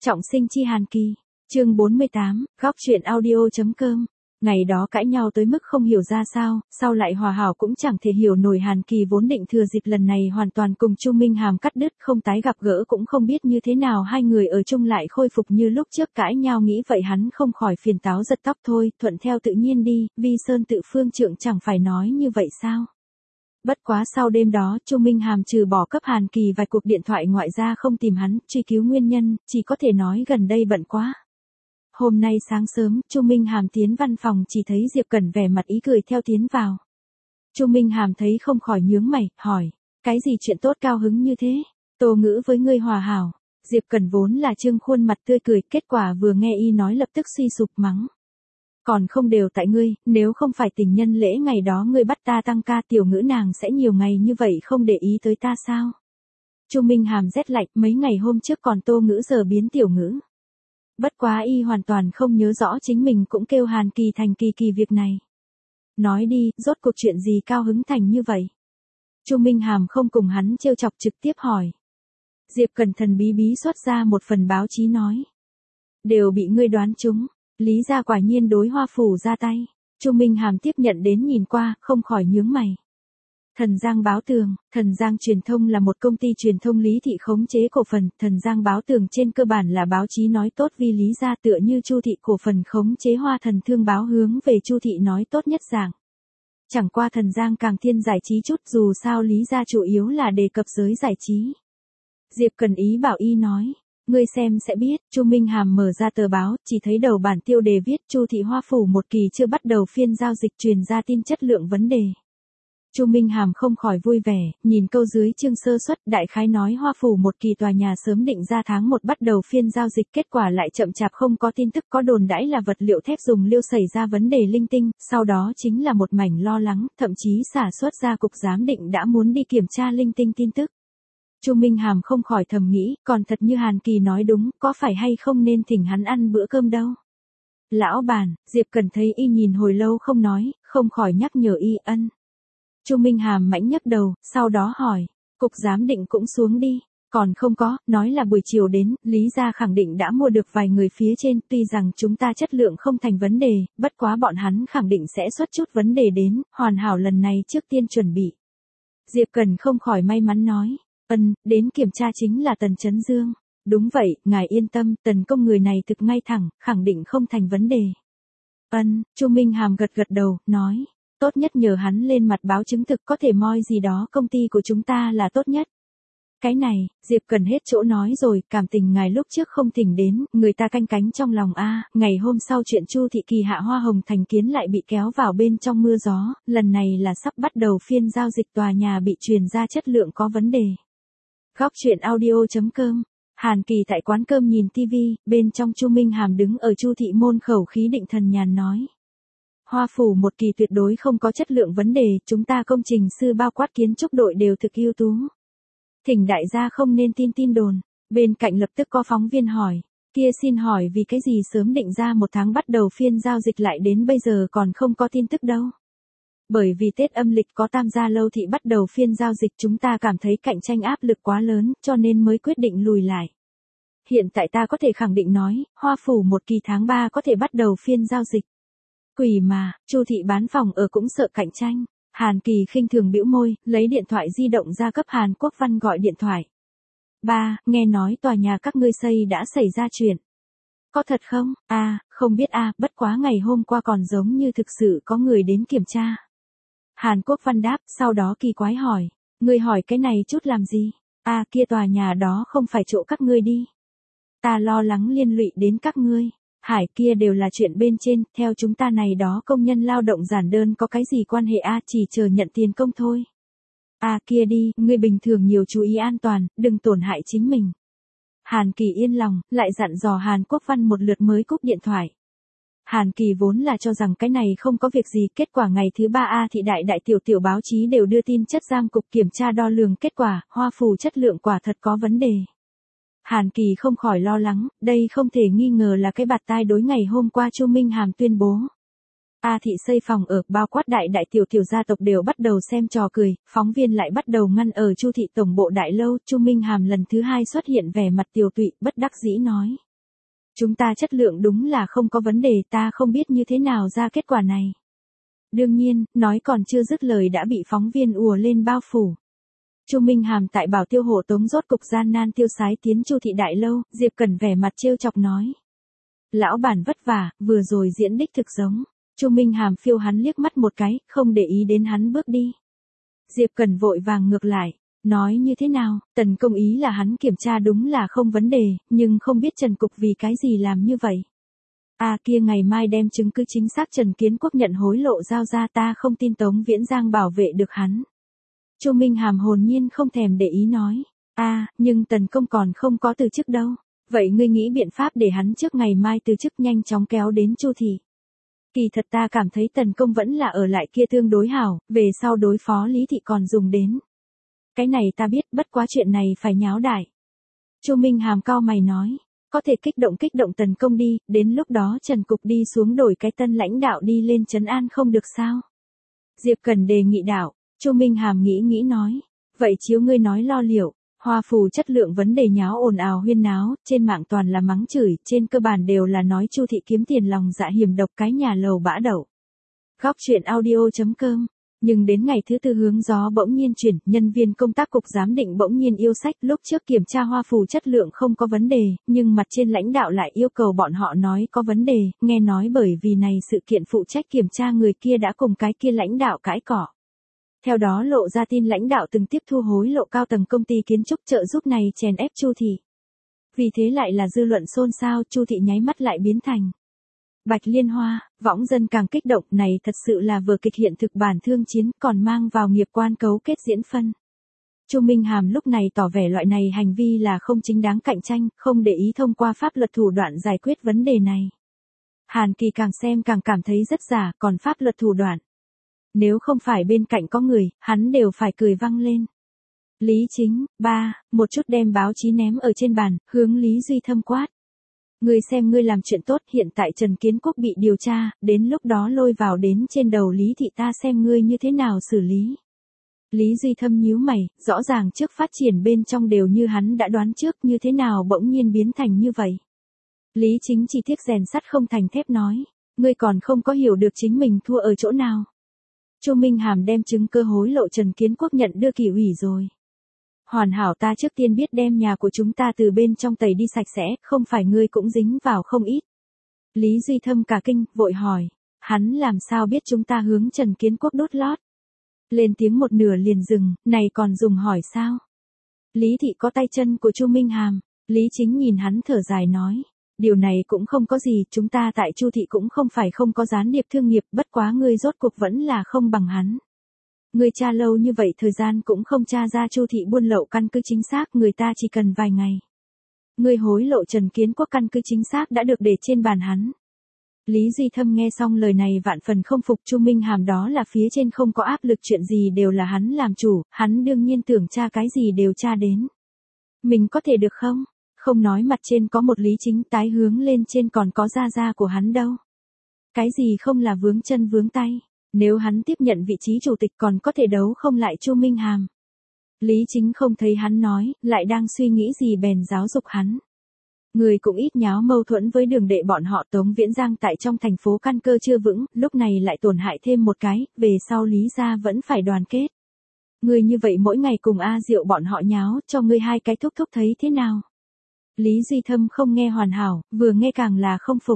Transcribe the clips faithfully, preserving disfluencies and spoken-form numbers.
Trọng sinh chi Hàn Kỳ, chương bốn mươi tám, góc truyện audio.com. Ngày đó cãi nhau tới mức không hiểu ra sao, sau lại hòa hảo cũng chẳng thể hiểu nổi. Hàn Kỳ vốn định thừa dịp lần này hoàn toàn cùng Chu Minh Hàm cắt đứt, không tái gặp gỡ, cũng không biết như thế nào hai người ở chung lại khôi phục như lúc trước cãi nhau. Nghĩ vậy hắn không khỏi phiền táo giật tóc thôi, thuận theo tự nhiên đi, Vi Sơn tự phương trượng chẳng phải nói như vậy sao. Bất quá sau đêm đó, Chu Minh Hàm trừ bỏ cấp Hàn Kỳ vài cuộc điện thoại ngoại ra không tìm hắn, truy cứu nguyên nhân, chỉ có thể nói gần đây bận quá. Hôm nay sáng sớm, Chu Minh Hàm tiến văn phòng chỉ thấy Diệp Cẩn vẻ mặt ý cười theo tiến vào. Chu Minh Hàm thấy không khỏi nhướng mày, hỏi, cái gì chuyện tốt cao hứng như thế? Tô Ngữ với ngươi hòa hảo. Diệp Cẩn vốn là trương khuôn mặt tươi cười, kết quả vừa nghe y nói lập tức suy sụp mắng. Còn không đều tại ngươi, nếu không phải tình nhân lễ ngày đó ngươi bắt ta tăng ca, Tiểu Ngữ nàng sẽ nhiều ngày như vậy không để ý tới ta sao? Chu Minh Hàm rét lạnh, mấy ngày hôm trước còn Tô Ngữ giờ biến Tiểu Ngữ. Bất quá y hoàn toàn không nhớ rõ chính mình cũng kêu Hàn Kỳ thành Kỳ Kỳ việc này. Nói đi, rốt cuộc chuyện gì cao hứng thành như vậy? Chu Minh Hàm không cùng hắn trêu chọc, trực tiếp hỏi. Diệp Cẩn thần bí bí xuất ra một phần báo chí nói. Đều bị ngươi đoán trúng, Lý gia quả nhiên đối Hoa phủ ra tay. Chu Minh Hàm tiếp nhận đến nhìn qua, không khỏi nhướng mày. Thần Giang Báo Tường, Thần Giang Truyền thông là một công ty truyền thông Lý thị khống chế cổ phần, Thần Giang Báo Tường trên cơ bản là báo chí nói tốt vì Lý gia, tựa như Chu thị cổ phần khống chế Hoa Thần Thương báo hướng về Chu thị nói tốt nhất dạng. Chẳng qua Thần Giang càng thiên giải trí chút, dù sao Lý gia chủ yếu là đề cập giới giải trí. Diệp Cần ý bảo y nói, ngươi xem sẽ biết. Chu Minh Hàm mở ra tờ báo, chỉ thấy đầu bản tiêu đề viết Chu thị Hoa phủ một kỳ chưa bắt đầu phiên giao dịch, truyền ra tin chất lượng vấn đề. Chu Minh Hàm không khỏi vui vẻ, nhìn câu dưới chương sơ suất, đại khái nói Hoa phủ một kỳ tòa nhà sớm định ra tháng một bắt đầu phiên giao dịch, kết quả lại chậm chạp không có tin tức, có đồn đãi là vật liệu thép dùng liêu xảy ra vấn đề linh tinh, sau đó chính là một mảnh lo lắng, thậm chí xả xuất ra cục giám định đã muốn đi kiểm tra linh tinh tin tức. Chu Minh Hàm không khỏi thầm nghĩ, còn thật như Hàn Kỳ nói đúng, có phải hay không nên thỉnh hắn ăn bữa cơm đâu. Lão bản, Diệp Cần thấy y nhìn hồi lâu không nói, không khỏi nhắc nhở y. Ân. Chu Minh Hàm mãnh nhấc đầu, sau đó hỏi, cục giám định cũng xuống đi. Còn không có, nói là buổi chiều đến, Lý gia khẳng định đã mua được vài người phía trên, tuy rằng chúng ta chất lượng không thành vấn đề, bất quá bọn hắn khẳng định sẽ xuất chút vấn đề đến, hoàn hảo lần này trước tiên chuẩn bị. Diệp Cần không khỏi may mắn nói, ân, đến kiểm tra chính là Tần Chấn Dương. Đúng vậy, ngài yên tâm, Tần công người này thực ngay thẳng, khẳng định không thành vấn đề. Ân, Chu Minh Hàm gật gật đầu, nói. Tốt nhất nhờ hắn lên mặt báo chứng thực, có thể moi gì đó công ty của chúng ta là tốt nhất. Cái này, Diệp Cần hết chỗ nói rồi, cảm tình ngài lúc trước không thỉnh đến, người ta canh cánh trong lòng a. Ngày hôm sau chuyện Chu thị kỳ hạ Hoa Hồng thành kiến lại bị kéo vào bên trong mưa gió, lần này là sắp bắt đầu phiên giao dịch, tòa nhà bị truyền ra chất lượng có vấn đề. Góc truyện audio.com. Hàn Kỳ tại quán cơm nhìn tivi, bên trong Chu Minh Hàm đứng ở Chu thị môn khẩu khí định thần nhàn nói. Hoa phủ một kỳ tuyệt đối không có chất lượng vấn đề, chúng ta công trình sư bao quát kiến trúc đội đều thực ưu tú. Thỉnh đại gia không nên tin tin đồn. Bên cạnh lập tức có phóng viên hỏi, kia xin hỏi vì cái gì sớm định ra một tháng bắt đầu phiên giao dịch lại đến bây giờ còn không có tin tức đâu. Bởi vì Tết âm lịch có Tam Gia Lâu thị bắt đầu phiên giao dịch, chúng ta cảm thấy cạnh tranh áp lực quá lớn, cho nên mới quyết định lùi lại. Hiện tại ta có thể khẳng định nói, Hoa phủ một kỳ tháng ba có thể bắt đầu phiên giao dịch. Quỷ mà, Chu thị bán phòng ở cũng sợ cạnh tranh. Hàn Kỳ khinh thường bĩu môi, lấy điện thoại di động ra cấp Hàn Quốc Văn gọi điện thoại. Ba, nghe nói tòa nhà các ngươi xây đã xảy ra chuyện. Có thật không? A, à, không biết a, à, bất quá ngày hôm qua còn giống như thực sự có người đến kiểm tra. Hàn Quốc Văn đáp, sau đó kỳ quái hỏi, ngươi hỏi cái này chút làm gì? A, à, kia tòa nhà đó không phải chỗ các ngươi đi. Ta lo lắng liên lụy đến các ngươi. Hải, kia đều là chuyện bên trên, theo chúng ta này đó công nhân lao động giản đơn có cái gì quan hệ a, à, chỉ chờ nhận tiền công thôi. A, à, kia đi, ngươi bình thường nhiều chú ý an toàn, đừng tổn hại chính mình. Hàn Kỳ yên lòng, lại dặn dò Hàn Quốc Văn một lượt mới cúp điện thoại. Hàn Kỳ vốn là cho rằng cái này không có việc gì, kết quả ngày thứ ba A thị đại đại tiểu tiểu báo chí đều đưa tin chất giam cục kiểm tra đo lường kết quả, Hoa phủ chất lượng quả thật có vấn đề. Hàn Kỳ không khỏi lo lắng, đây không thể nghi ngờ là cái bạt tai đối ngày hôm qua Chu Minh Hàm tuyên bố. A thị xây phòng ở, bao quát đại đại tiểu tiểu gia tộc đều bắt đầu xem trò cười, phóng viên lại bắt đầu ngăn ở Chu thị tổng bộ đại lâu, Chu Minh Hàm lần thứ hai xuất hiện vẻ mặt tiều tụy, bất đắc dĩ nói. Chúng ta chất lượng đúng là không có vấn đề, ta không biết như thế nào ra kết quả này. Đương nhiên, nói còn chưa dứt lời đã bị phóng viên ùa lên bao phủ. Chu Minh Hàm tại Bảo Tiêu hộ tống rốt cục gian nan tiêu sái tiến Chu thị đại lâu, Diệp Cẩn vẻ mặt trêu chọc nói. Lão bản vất vả, vừa rồi diễn đích thực giống. Chu Minh Hàm phiêu hắn liếc mắt một cái, không để ý đến hắn bước đi. Diệp Cẩn vội vàng ngược lại, nói như thế nào, Tần Công ý là hắn kiểm tra đúng là không vấn đề, nhưng không biết Trần Cục vì cái gì làm như vậy. À kia ngày mai đem chứng cứ chính xác Trần Kiến Quốc nhận hối lộ giao ra, ta không tin Tống Viễn Giang bảo vệ được hắn. Chu Minh Hàm hồn nhiên không thèm để ý nói, à, nhưng Tần Công còn không có từ chức đâu, vậy ngươi nghĩ biện pháp để hắn trước ngày mai từ chức nhanh chóng kéo đến Chu thị. Kỳ thật ta cảm thấy Tần Công vẫn là ở lại kia tương đối hảo, về sau đối phó Lý thị còn dùng đến. Cái này ta biết, bất quá chuyện này phải nháo đại. Chu Minh Hàm cau mày nói, có thể kích động kích động Tần Công đi, đến lúc đó Trần Cục đi xuống đổi cái tân lãnh đạo đi lên trấn an không được sao. Diệp Cẩn đề nghị đạo, Chu Minh Hàm nghĩ nghĩ nói, vậy chiếu ngươi nói lo liệu, hoa phù chất lượng vấn đề nháo ồn ào huyên náo, trên mạng toàn là mắng chửi, trên cơ bản đều là nói Chu thị kiếm tiền lòng dạ hiểm độc cái nhà lầu bã đậu. Góc chuyện audio chấm com. Nhưng đến ngày thứ tư hướng gió bỗng nhiên chuyển, nhân viên công tác cục giám định bỗng nhiên yêu sách, lúc trước kiểm tra hoa phù chất lượng không có vấn đề, nhưng mặt trên lãnh đạo lại yêu cầu bọn họ nói có vấn đề, nghe nói bởi vì này sự kiện phụ trách kiểm tra người kia đã cùng cái kia lãnh đạo cãi cỏ. Theo đó lộ ra tin lãnh đạo từng tiếp thu hối lộ cao tầng công ty kiến trúc trợ giúp này chèn ép Chu thị. Vì thế lại là dư luận xôn xao, Chu thị nháy mắt lại biến thành Bạch Liên Hoa, võng dân càng kích động, này thật sự là vừa kịch hiện thực bản thương chiến, còn mang vào nghiệp quan cấu kết diễn phân. Chu Minh Hàm lúc này tỏ vẻ loại này hành vi là không chính đáng cạnh tranh, không để ý thông qua pháp luật thủ đoạn giải quyết vấn đề này. Hàn Kỳ càng xem càng cảm thấy rất giả, còn pháp luật thủ đoạn. Nếu không phải bên cạnh có người, hắn đều phải cười vang lên. Lý Chính, ba, một chút đem báo chí ném ở trên bàn, hướng Lý Duy Thâm quát. Ngươi xem ngươi làm chuyện tốt, hiện tại Trần Kiến Quốc bị điều tra, đến lúc đó lôi vào đến trên đầu Lý thị ta xem ngươi như thế nào xử lý. Lý Duy Thâm nhíu mày, rõ ràng trước phát triển bên trong đều như hắn đã đoán trước, như thế nào bỗng nhiên biến thành như vậy. Lý Chính chỉ tiếc rèn sắt không thành thép nói, ngươi còn không có hiểu được chính mình thua ở chỗ nào. Chu Minh Hàm đem chứng cơ hối lộ Trần Kiến Quốc nhận đưa kỷ ủy rồi. Hoàn hảo, ta trước tiên biết đem nhà của chúng ta từ bên trong tẩy đi sạch sẽ, không phải ngươi cũng dính vào không ít. Lý Duy Thâm cả kinh, vội hỏi, hắn làm sao biết chúng ta hướng Trần Kiến Quốc đốt lót. Lên tiếng một nửa liền dừng, này còn dùng hỏi sao. Lý thị có tay chân của Chu Minh Hàm, Lý Chính nhìn hắn thở dài nói, điều này cũng không có gì, chúng ta tại Chu thị cũng không phải không có gián điệp thương nghiệp, bất quá ngươi rốt cuộc vẫn là không bằng hắn. Ngươi tra lâu như vậy thời gian cũng không tra ra Chu thị buôn lậu căn cứ chính xác, người ta chỉ cần vài ngày. Ngươi hối lộ Trần Kiến Quốc căn cứ chính xác đã được để trên bàn hắn. Lý Duy Thâm nghe xong lời này vạn phần không phục, Chu Minh Hàm đó là phía trên không có áp lực, chuyện gì đều là hắn làm chủ, hắn đương nhiên tưởng tra cái gì đều tra đến. Mình có thể được không? Không nói mặt trên có một Lý Chính, tái hướng lên trên còn có gia gia của hắn đâu. Cái gì không là vướng chân vướng tay. Nếu hắn tiếp nhận vị trí chủ tịch còn có thể đấu không lại Chu Minh Hàm. Lý Chính không thấy hắn nói, lại đang suy nghĩ gì bèn giáo dục hắn. Người cũng ít nháo mâu thuẫn với đường đệ bọn họ. Tống Viễn Giang tại trong thành phố căn cơ chưa vững, lúc này lại tổn hại thêm một cái, về sau Lý gia vẫn phải đoàn kết. Người như vậy mỗi ngày cùng A Diệu bọn họ nháo, cho ngươi hai cái thúc thúc thấy thế nào? Lý Duy Thâm không nghe hoàn hảo, vừa nghe càng là không phục.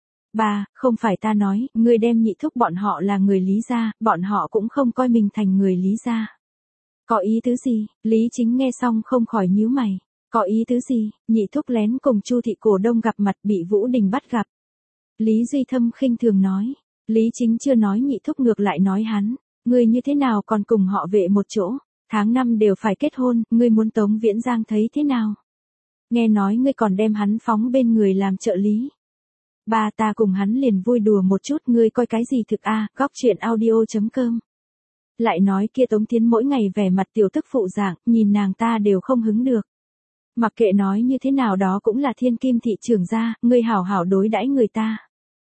Ba, không phải ta nói, ngươi đem nhị thúc bọn họ là người Lý gia, bọn họ cũng không coi mình thành người Lý gia. Có ý tứ gì? Lý Chính nghe xong không khỏi nhíu mày. Có ý tứ gì? Nhị thúc lén cùng Chu thị cổ đông gặp mặt bị Vũ Đình bắt gặp. Lý Duy Thâm khinh thường nói. Lý Chính chưa nói nhị thúc ngược lại nói hắn. Ngươi như thế nào còn cùng họ vệ một chỗ? Tháng năm đều phải kết hôn, ngươi muốn Tống Viễn Giang thấy thế nào? Nghe nói ngươi còn đem hắn phóng bên người làm trợ lý. Ba, ta cùng hắn liền vui đùa một chút, ngươi coi cái gì thực a, à, góc chuyện audio chấm com. Lại nói kia Tống Tiến mỗi ngày vẻ mặt tiểu tức phụ dạng, nhìn nàng ta đều không hứng được. Mặc kệ nói như thế nào đó cũng là thiên kim thị trưởng gia, ngươi hảo hảo đối đãi người ta.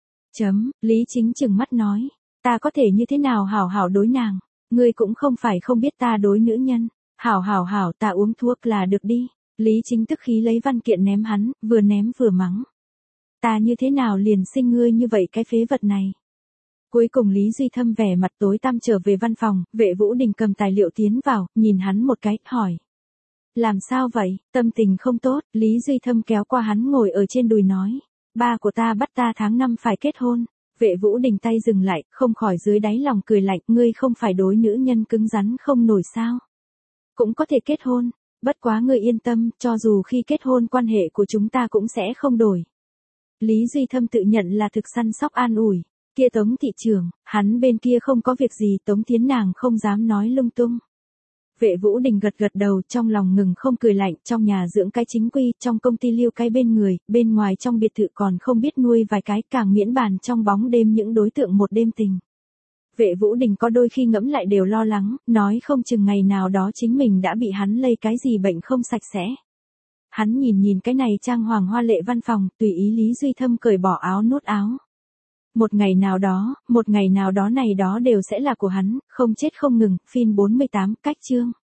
Chấm, Lý Chính chừng mắt nói, ta có thể như thế nào hảo hảo đối nàng, ngươi cũng không phải không biết ta đối nữ nhân, hảo hảo hảo ta uống thuốc là được đi. Lý Chính tức khí lấy văn kiện ném hắn, vừa ném vừa mắng. ta như thế nào liền sinh ngươi như vậy cái phế vật này. Cuối cùng Lý Duy Thâm vẻ mặt tối tăm trở về văn phòng, Vệ Vũ Đình cầm tài liệu tiến vào, nhìn hắn một cái, hỏi. Làm sao vậy, tâm tình không tốt, Lý Duy Thâm kéo qua hắn ngồi ở trên đùi nói. Ba của ta bắt ta tháng năm phải kết hôn. Vệ Vũ Đình tay dừng lại, không khỏi dưới đáy lòng cười lạnh, ngươi không phải đối nữ nhân cứng rắn không nổi sao. Cũng có thể kết hôn, bất quá ngươi yên tâm, cho dù khi kết hôn quan hệ của chúng ta cũng sẽ không đổi. Lý Duy Thâm tự nhận là thực săn sóc an ủi. Kia Tống thị trưởng, hắn bên kia không có việc gì, Tống Thiến nàng không dám nói lung tung. Vệ Vũ Đình gật gật đầu, trong lòng ngừng không cười lạnh, trong nhà dưỡng cái chính quy, trong công ty lưu cái bên người, bên ngoài trong biệt thự còn không biết nuôi vài cái, càng miễn bàn trong bóng đêm những đối tượng một đêm tình. Vệ Vũ Đình có đôi khi ngẫm lại đều lo lắng, nói không chừng ngày nào đó chính mình đã bị hắn lây cái gì bệnh không sạch sẽ. Hắn nhìn nhìn cái này trang hoàng hoa lệ văn phòng, tùy ý Lý Duy Thâm cởi bỏ áo nút áo. Một ngày nào đó, một ngày nào đó này đó đều sẽ là của hắn, không chết không ngừng, phim bốn mươi tám, cách chương.